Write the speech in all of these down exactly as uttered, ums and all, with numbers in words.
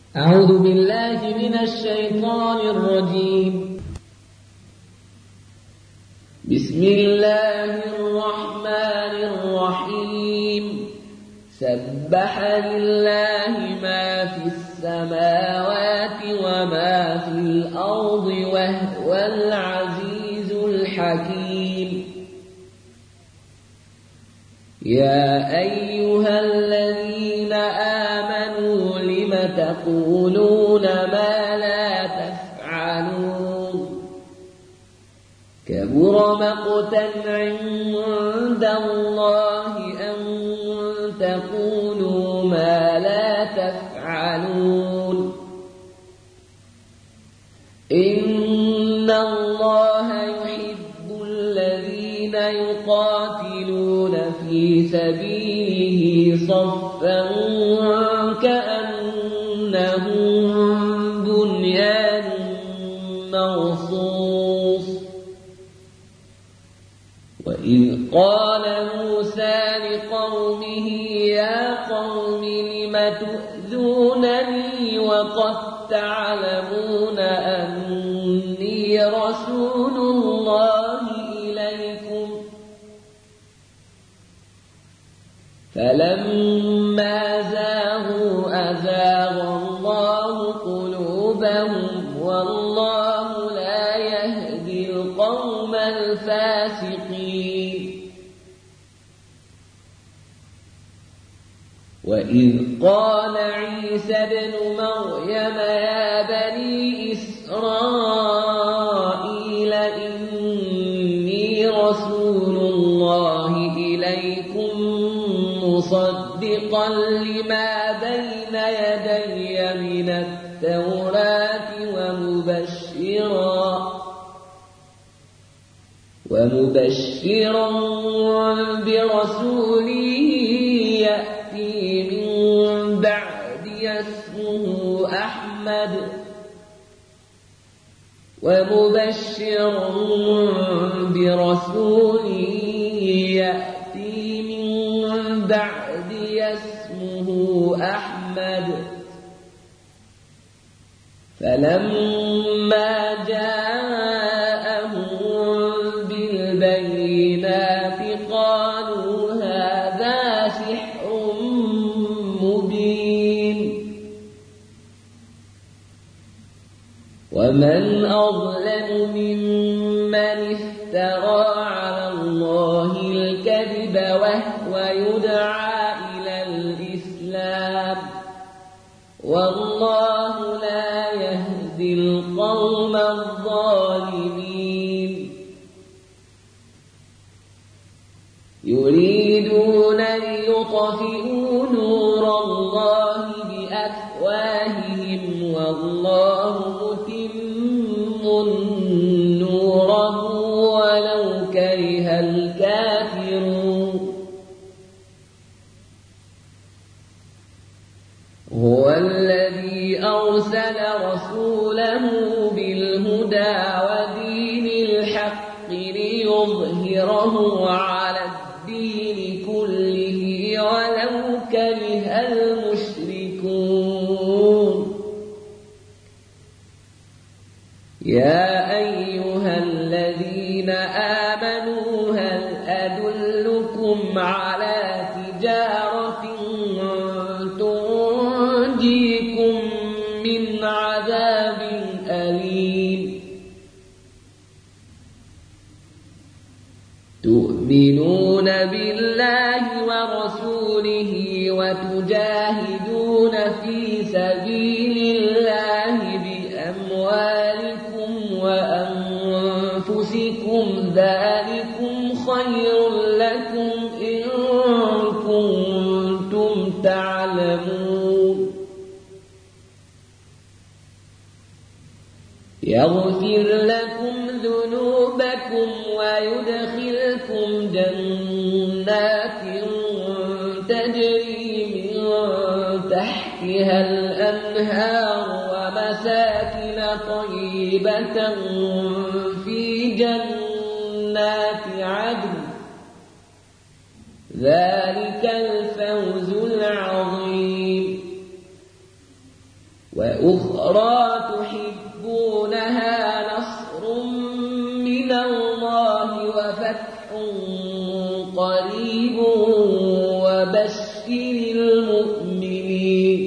أعوذ بالله من الشيطان الرجيم. بسم الله الرحمن الرحيم. سبح لله ما في السماوات وما في الأرض وهو العزيز الحكيم. يا أيها الذين آمنوا لم تقولون ما لا تفعلون؟ كبر مقتا عند الله أن تقولوا ما لا تفعلون. إن الله يحب الذين يقاتلون في سبيله صفا كأنهم بنيان مرصوص. وإذ قال موسى لقومه يا قوم لم تؤذونني وقد تعلمون أني رسول الله إليكم؟ فلما زاغوا أزاغ الله قلوبهم والله لا يهدي القوم الفاسقين. وإذ قال عيسى ابن مريم يا بني إسرائيل إني رسول الله إليكم مصدقا لما بين يدي من التوراة ومبشرا ومبشرا برسول يأتي من بعدي اسمه أحمد ومبشرا برسول يأتي من بعدي اسمه أحمد. فلما جاءهم بالبينات قالوا هذا سحر مبين. ومن أظلم ممن افترى على الله الكذب وهو يدعى إلى الإسلام والله لا يهدي القوم الظالمين. يريدون ليطفئوا نور الله بأفواههم والله متم نوره ولو كره الكافرون. هو الذي أرسل رسوله بالهدى ودين الحق ليظهره على الدين كله ولو كره المشركون. يا أيها الذين آمنوا هل أدلكم على تجارة تنجيكم من عذاب أليم؟ تؤمنون بالله ورسوله وتجاهدون في سبيل الله بأموالكم وأنفسكم ذلكم خير لكم إن كنتم تعلمون. يغفر لكم ذنوبكم ويدخلكم جنات تجري من تحتها الأنهار ومساكن طيبة في جنات عدن ذلك الفوز العظيم. وأخرى تحبونها نصر من الله وفتح قريب وبشر المؤمنين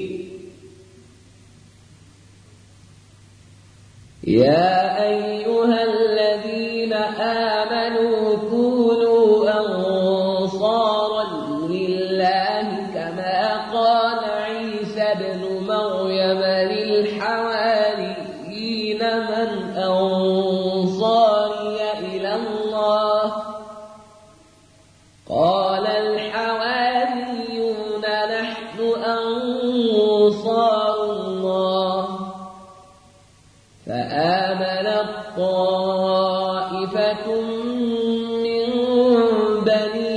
يا أيها الذين آمنوا كونوا أنصارا لله كما قال عيسى ابن مريم للحواريين من أنصاري إلى الله قال الحواريون نحن أنصار الله فآمنت طائفة من بني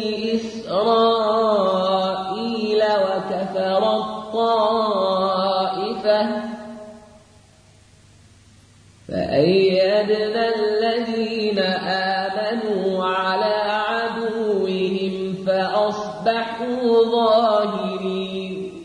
إسرائيل وكفرت طائفة فأيدنا الذين آمنوا على عدوهم فأصبحوا ظاهرين